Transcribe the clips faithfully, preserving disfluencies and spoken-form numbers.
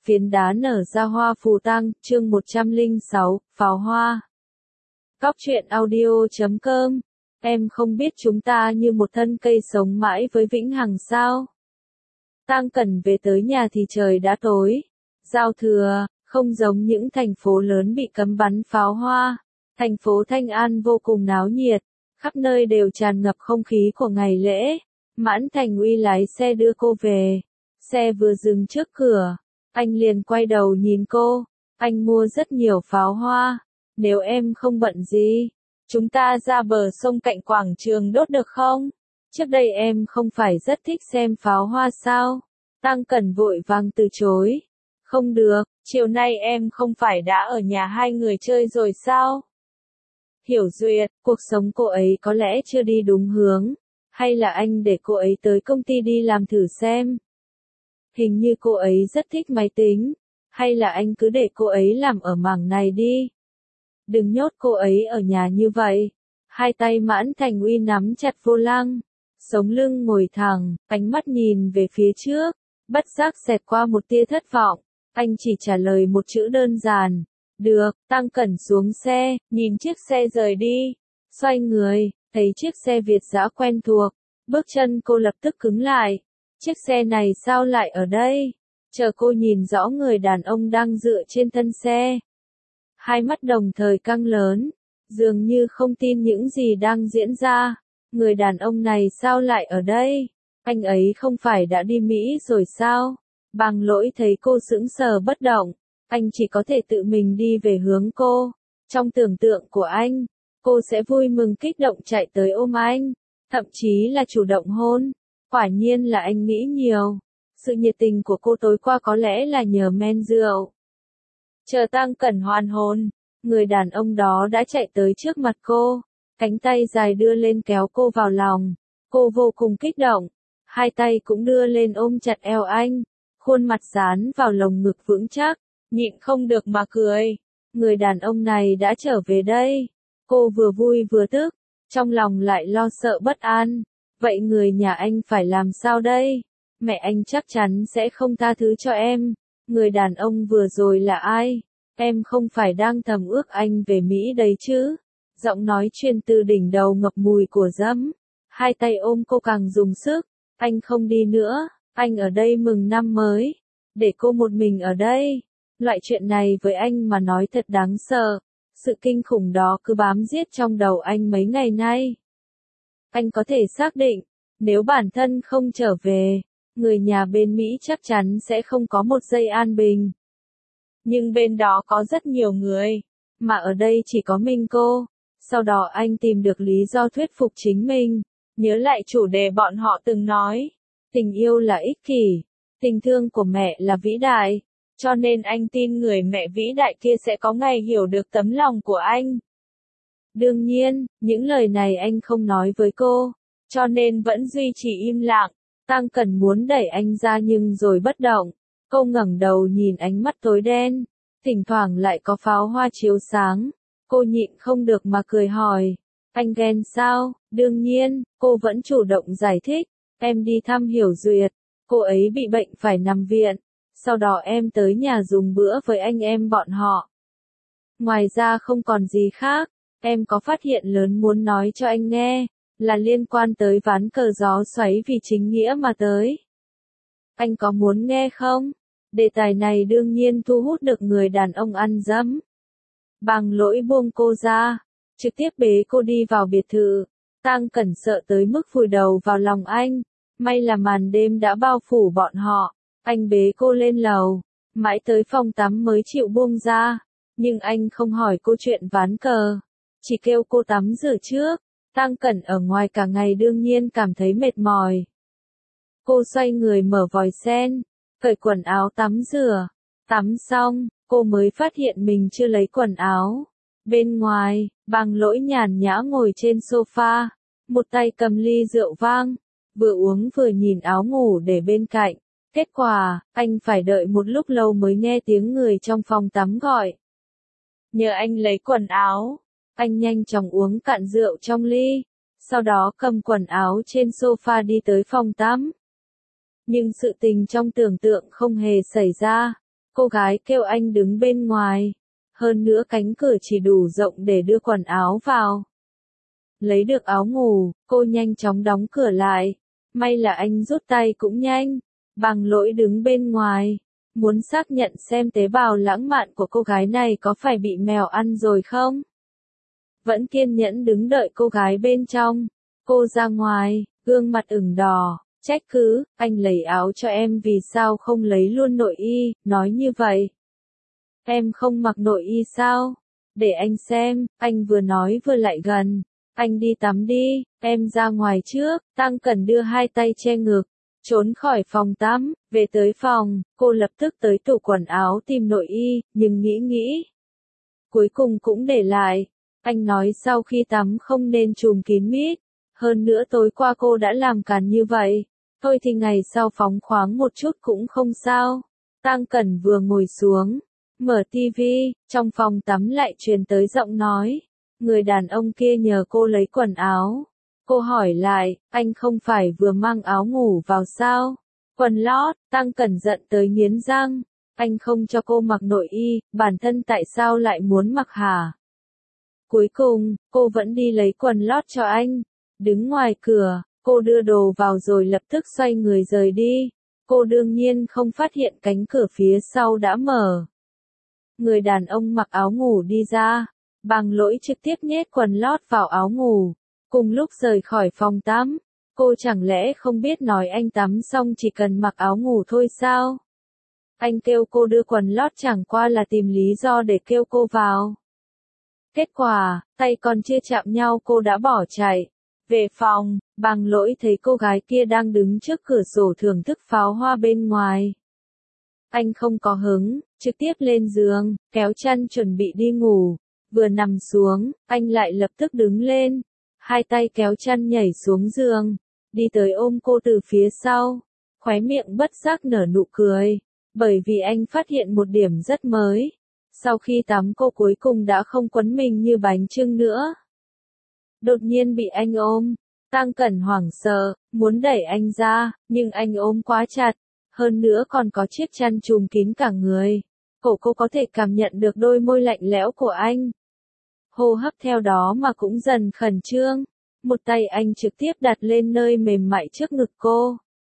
phiến đá nở ra hoa phù tang, chương một trăm lẻ sáu, pháo hoa. Góc truyện audio chấm com. Em không biết chúng ta như một thân cây sống mãi với vĩnh hằng sao? Tang Cẩn về tới nhà thì trời đã tối. Giao thừa, không giống những thành phố lớn bị cấm bắn pháo hoa. Thành phố Thanh An vô cùng náo nhiệt, khắp nơi đều tràn ngập không khí của ngày lễ. Mãn Thành Uy lái xe đưa cô về. Xe vừa dừng trước cửa, anh liền quay đầu nhìn cô. Anh mua rất nhiều pháo hoa. Nếu em không bận gì, chúng ta ra bờ sông cạnh quảng trường đốt được không? Trước đây em không phải rất thích xem pháo hoa sao? Tang Cẩn vội vàng từ chối. Không được, chiều nay em không phải đã ở nhà hai người chơi rồi sao? Hiểu Duyệt, cuộc sống cô ấy có lẽ chưa đi đúng hướng. Hay là anh để cô ấy tới công ty đi làm thử xem? Hình như cô ấy rất thích máy tính. Hay là anh cứ để cô ấy làm ở mảng này đi? Đừng nhốt cô ấy ở nhà như vậy. Hai tay Mãn Thành Uy nắm chặt vô lăng. Sống lưng ngồi thẳng, ánh mắt nhìn về phía trước. Bất giác xẹt qua một tia thất vọng. Anh chỉ trả lời một chữ đơn giản. Được, Tang Cẩn xuống xe, nhìn chiếc xe rời đi. Xoay người, thấy chiếc xe Việt dã quen thuộc. Bước chân cô lập tức cứng lại. Chiếc xe này sao lại ở đây? Chờ cô nhìn rõ người đàn ông đang dựa trên thân xe. Hai mắt đồng thời căng lớn, dường như không tin những gì đang diễn ra. Người đàn ông này sao lại ở đây? Anh ấy không phải đã đi Mỹ rồi sao? Bằng Lỗi thấy cô sững sờ bất động, anh chỉ có thể tự mình đi về hướng cô. Trong tưởng tượng của anh, cô sẽ vui mừng kích động chạy tới ôm anh, thậm chí là chủ động hôn. Quả nhiên là anh nghĩ nhiều. Sự nhiệt tình của cô tối qua có lẽ là nhờ men rượu. Chờ Tang Cẩn hoàn hồn, người đàn ông đó đã chạy tới trước mặt cô, cánh tay dài đưa lên kéo cô vào lòng. Cô vô cùng kích động, hai tay cũng đưa lên ôm chặt eo anh, khuôn mặt dán vào lồng ngực vững chắc, nhịn không được mà cười. Người đàn ông này đã trở về đây. Cô vừa vui vừa tức, trong lòng lại lo sợ bất an. Vậy người nhà anh phải làm sao đây? Mẹ anh chắc chắn sẽ không tha thứ cho em. Người đàn ông vừa rồi là ai? Em không phải đang thầm ước anh về Mỹ đấy chứ? Giọng nói truyền từ đỉnh đầu ngập mùi của dẫm. Hai tay ôm cô càng dùng sức. Anh không đi nữa, anh ở đây mừng năm mới. Để cô một mình ở đây. Loại chuyện này với anh mà nói thật đáng sợ. Sự kinh khủng đó cứ bám giết trong đầu anh mấy ngày nay. Anh có thể xác định, nếu bản thân không trở về, người nhà bên Mỹ chắc chắn sẽ không có một giây an bình. Nhưng bên đó có rất nhiều người, mà ở đây chỉ có mình cô. Sau đó anh tìm được lý do thuyết phục chính mình, nhớ lại chủ đề bọn họ từng nói. Tình yêu là ích kỷ, tình thương của mẹ là vĩ đại, cho nên anh tin người mẹ vĩ đại kia sẽ có ngày hiểu được tấm lòng của anh. Đương nhiên, những lời này anh không nói với cô, cho nên vẫn duy trì im lặng. Tang Cẩn muốn đẩy anh ra nhưng rồi bất động. Cô ngẩng đầu nhìn ánh mắt tối đen, thỉnh thoảng lại có pháo hoa chiếu sáng. Cô nhịn không được mà cười hỏi, anh ghen sao? Đương nhiên, cô vẫn chủ động giải thích, em đi thăm Hiểu Duyệt, cô ấy bị bệnh phải nằm viện, sau đó em tới nhà dùng bữa với anh em bọn họ. Ngoài ra không còn gì khác, em có phát hiện lớn muốn nói cho anh nghe, là liên quan tới ván cờ gió xoáy vì chính nghĩa mà tới. Anh có muốn nghe không? Đề tài này đương nhiên thu hút được người đàn ông ăn dẫm. Bằng Lỗi buông cô ra, trực tiếp bế cô đi vào biệt thự. Tang Cẩn sợ tới mức vùi đầu vào lòng anh. May là màn đêm đã bao phủ bọn họ. Anh bế cô lên lầu, mãi tới phòng tắm mới chịu buông ra. Nhưng anh không hỏi cô chuyện ván cờ, chỉ kêu cô tắm rửa trước. Tang Cẩn ở ngoài cả ngày đương nhiên cảm thấy mệt mỏi. Cô xoay người mở vòi sen, cởi quần áo tắm rửa. Tắm xong, cô mới phát hiện mình chưa lấy quần áo. Bên ngoài, Bằng Lỗi nhàn nhã ngồi trên sofa, một tay cầm ly rượu vang, vừa uống vừa nhìn áo ngủ để bên cạnh. Kết quả, anh phải đợi một lúc lâu mới nghe tiếng người trong phòng tắm gọi. Nhờ anh lấy quần áo. Anh nhanh chóng uống cạn rượu trong ly, sau đó cầm quần áo trên sofa đi tới phòng tắm. Nhưng sự tình trong tưởng tượng không hề xảy ra. Cô gái kêu anh đứng bên ngoài. Hơn nữa cánh cửa chỉ đủ rộng để đưa quần áo vào. Lấy được áo ngủ, cô nhanh chóng đóng cửa lại. May là anh rút tay cũng nhanh. Bằng lỗi đứng bên ngoài. Muốn xác nhận xem tế bào lãng mạn của cô gái này có phải bị mèo ăn rồi không? Vẫn kiên nhẫn đứng đợi cô gái bên trong. Cô ra ngoài, gương mặt ửng đỏ, trách cứ, anh lấy áo cho em vì sao không lấy luôn nội y, nói như vậy. Em không mặc nội y sao? Để anh xem, anh vừa nói vừa lại gần. Anh đi tắm đi, em ra ngoài trước. Tăng Cẩn đưa hai tay che ngực, trốn khỏi phòng tắm, về tới phòng, cô lập tức tới tủ quần áo tìm nội y, nhưng nghĩ nghĩ. Cuối cùng cũng để lại. Anh nói sau khi tắm không nên trùm kín mít. Hơn nữa tối qua cô đã làm càn như vậy. Thôi thì ngày sau phóng khoáng một chút cũng không sao. Tăng Cẩn vừa ngồi xuống, mở tivi, trong phòng tắm lại truyền tới giọng nói. Người đàn ông kia nhờ cô lấy quần áo. Cô hỏi lại, anh không phải vừa mang áo ngủ vào sao? Quần lót, Tăng Cẩn giận tới nghiến răng. Anh không cho cô mặc nội y, bản thân tại sao lại muốn mặc hả? Cuối cùng, cô vẫn đi lấy quần lót cho anh. Đứng ngoài cửa, cô đưa đồ vào rồi lập tức xoay người rời đi. Cô đương nhiên không phát hiện cánh cửa phía sau đã mở. Người đàn ông mặc áo ngủ đi ra. Bằng lỗi trực tiếp nhét quần lót vào áo ngủ. Cùng lúc rời khỏi phòng tắm. Cô chẳng lẽ không biết nói anh tắm xong chỉ cần mặc áo ngủ thôi sao? Anh kêu cô đưa quần lót chẳng qua là tìm lý do để kêu cô vào. Kết quả, tay còn chưa chạm nhau cô đã bỏ chạy. Về phòng, Bằng lỗi thấy cô gái kia đang đứng trước cửa sổ thưởng thức pháo hoa bên ngoài. Anh không có hứng, trực tiếp lên giường, kéo chăn chuẩn bị đi ngủ. Vừa nằm xuống, anh lại lập tức đứng lên. Hai tay kéo chăn nhảy xuống giường. Đi tới ôm cô từ phía sau. Khóe miệng bất giác nở nụ cười. Bởi vì anh phát hiện một điểm rất mới. Sau khi tắm cô cuối cùng đã không quấn mình như bánh chưng nữa. Đột nhiên bị anh ôm. Tăng Cẩn hoảng sợ, muốn đẩy anh ra, nhưng anh ôm quá chặt. Hơn nữa còn có chiếc chăn trùm kín cả người. Cổ cô có thể cảm nhận được đôi môi lạnh lẽo của anh. Hô hấp theo đó mà cũng dần khẩn trương. Một tay anh trực tiếp đặt lên nơi mềm mại trước ngực cô.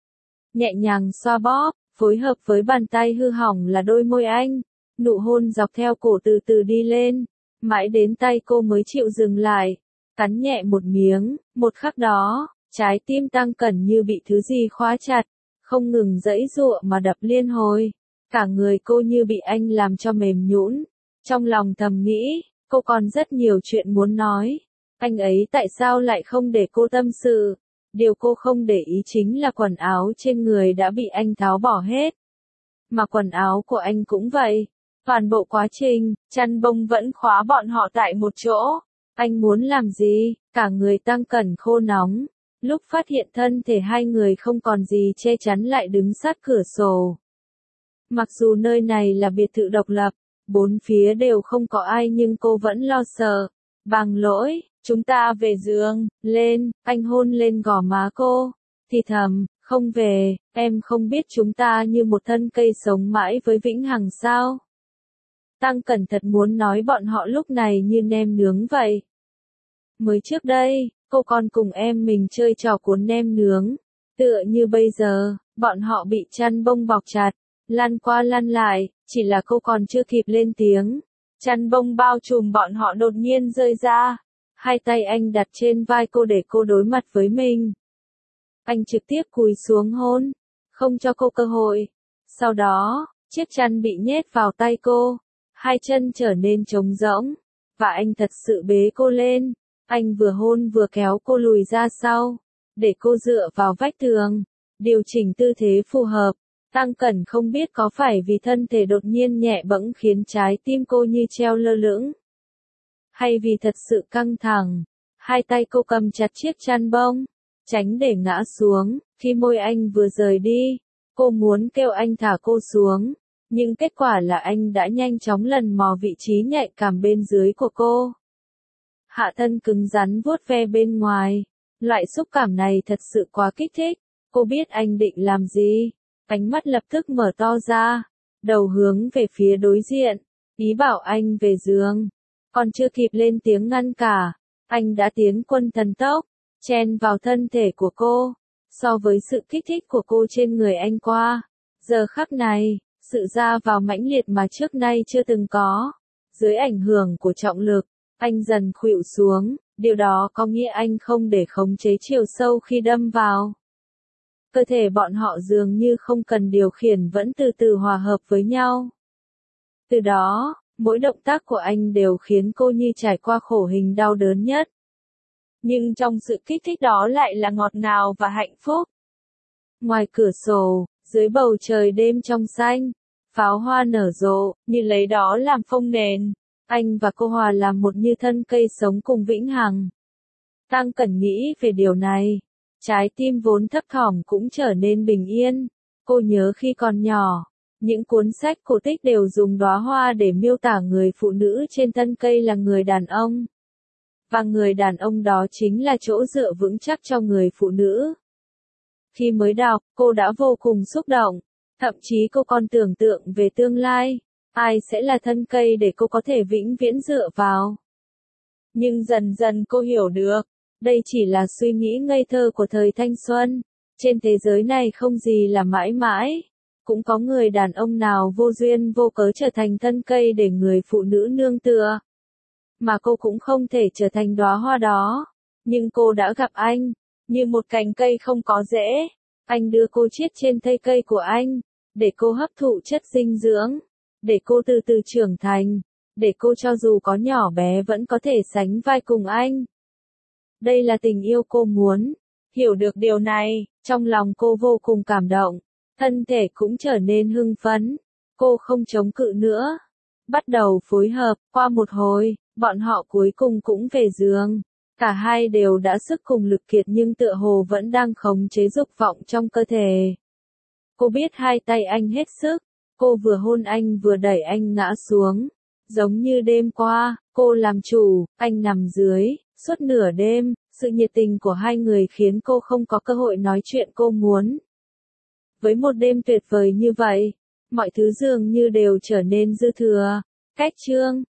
Nhẹ nhàng xoa bóp, phối hợp với bàn tay hư hỏng là đôi môi anh. Nụ hôn dọc theo cổ từ từ đi lên. Mãi đến tay cô mới chịu dừng lại. Cắn nhẹ một miếng, một khắc đó, trái tim Tăng Cẩn như bị thứ gì khóa chặt. Không ngừng giãy giụa mà đập liên hồi. Cả người cô như bị anh làm cho mềm nhũn. Trong lòng thầm nghĩ, cô còn rất nhiều chuyện muốn nói. Anh ấy tại sao lại không để cô tâm sự? Điều cô không để ý chính là quần áo trên người đã bị anh tháo bỏ hết. Mà quần áo của anh cũng vậy. Toàn bộ quá trình, chăn bông vẫn khóa bọn họ tại một chỗ. Anh muốn làm gì? Cả người Tăng Cẩn khô nóng. Lúc phát hiện thân thể hai người không còn gì che chắn lại đứng sát cửa sổ. Mặc dù nơi này là biệt thự độc lập, bốn phía đều không có ai nhưng cô vẫn lo sợ. Bằng lỗi, chúng ta về giường, lên, anh hôn lên gò má cô. Thì thầm, không về, em không biết chúng ta như một thân cây sống mãi với vĩnh hằng sao. Tăng Cẩn thật muốn nói bọn họ lúc này như nem nướng vậy. Mới trước đây, cô còn cùng em mình chơi trò cuốn nem nướng. Tựa như bây giờ, bọn họ bị chăn bông bọc chặt, lăn qua lăn lại, chỉ là cô còn chưa kịp lên tiếng. Chăn bông bao trùm bọn họ đột nhiên rơi ra. Hai tay anh đặt trên vai cô để cô đối mặt với mình. Anh trực tiếp cúi xuống hôn, không cho cô cơ hội. Sau đó, chiếc chăn bị nhét vào tay cô. Hai chân trở nên trống rỗng. Và anh thật sự bế cô lên. Anh vừa hôn vừa kéo cô lùi ra sau. Để cô dựa vào vách tường. Điều chỉnh tư thế phù hợp. Tăng Cẩn không biết có phải vì thân thể đột nhiên nhẹ bẫng khiến trái tim cô như treo lơ lửng. Hay vì thật sự căng thẳng. Hai tay cô cầm chặt chiếc chăn bông. Tránh để ngã xuống. Khi môi anh vừa rời đi. Cô muốn kêu anh thả cô xuống. Nhưng kết quả là anh đã nhanh chóng lần mò vị trí nhạy cảm bên dưới của cô. Hạ thân cứng rắn vuốt ve bên ngoài. Loại xúc cảm này thật sự quá kích thích. Cô biết anh định làm gì. Ánh mắt lập tức mở to ra. đầu hướng về phía đối diện, ý bảo anh về giường. Còn chưa kịp lên tiếng ngăn cả, anh đã tiến quân thần tốc, chen vào thân thể của cô. So với sự kích thích của cô trên người anh qua, giờ khắc này, sự ra vào mãnh liệt mà trước nay chưa từng có. Dưới ảnh hưởng của trọng lực, anh dần khuỵu xuống, điều đó có nghĩa anh không để khống chế chiều sâu khi đâm vào. Cơ thể bọn họ dường như không cần điều khiển vẫn từ từ hòa hợp với nhau. Từ đó, mỗi động tác của anh đều khiến cô như trải qua khổ hình đau đớn nhất. Nhưng trong sự kích thích đó lại là ngọt ngào và hạnh phúc. Ngoài cửa sổ, dưới bầu trời đêm trong xanh, pháo hoa nở rộ, như lấy đó làm phông nền. Anh và cô hòa làm một như thân cây sống cùng vĩnh hằng. Tăng Cẩn nghĩ về điều này. Trái tim vốn thấp thỏm cũng trở nên bình yên. Cô nhớ khi còn nhỏ, những cuốn sách cổ tích đều dùng đóa hoa để miêu tả người phụ nữ trên thân cây là người đàn ông. Và người đàn ông đó chính là chỗ dựa vững chắc cho người phụ nữ. Khi mới đọc, cô đã vô cùng xúc động. Thậm chí cô còn tưởng tượng về tương lai. Ai sẽ là thân cây để cô có thể vĩnh viễn dựa vào. Nhưng dần dần cô hiểu được. Đây chỉ là suy nghĩ ngây thơ của thời thanh xuân. Trên thế giới này không gì là mãi mãi. Cũng có người đàn ông nào vô duyên vô cớ trở thành thân cây để người phụ nữ nương tựa. Mà cô cũng không thể trở thành đóa hoa đó. Nhưng cô đã gặp anh. Như một cành cây không có rễ. Anh đưa cô chiết trên thân cây của anh. Để cô hấp thụ chất dinh dưỡng. Để cô từ từ trưởng thành. Để cô cho dù có nhỏ bé vẫn có thể sánh vai cùng anh. Đây là tình yêu cô muốn. Hiểu được điều này, trong lòng cô vô cùng cảm động. Thân thể cũng trở nên hưng phấn. Cô không chống cự nữa. Bắt đầu phối hợp, qua một hồi, bọn họ cuối cùng cũng về giường. Cả hai đều đã sức cùng lực kiệt nhưng tựa hồ vẫn đang khống chế dục vọng trong cơ thể. Cô biết hai tay anh hết sức. Cô vừa hôn anh vừa đẩy anh ngã xuống. Giống như đêm qua, cô làm chủ, anh nằm dưới. Suốt nửa đêm, sự nhiệt tình của hai người khiến cô không có cơ hội nói chuyện cô muốn. Với một đêm tuyệt vời như vậy, mọi thứ dường như đều trở nên dư thừa. Cách chương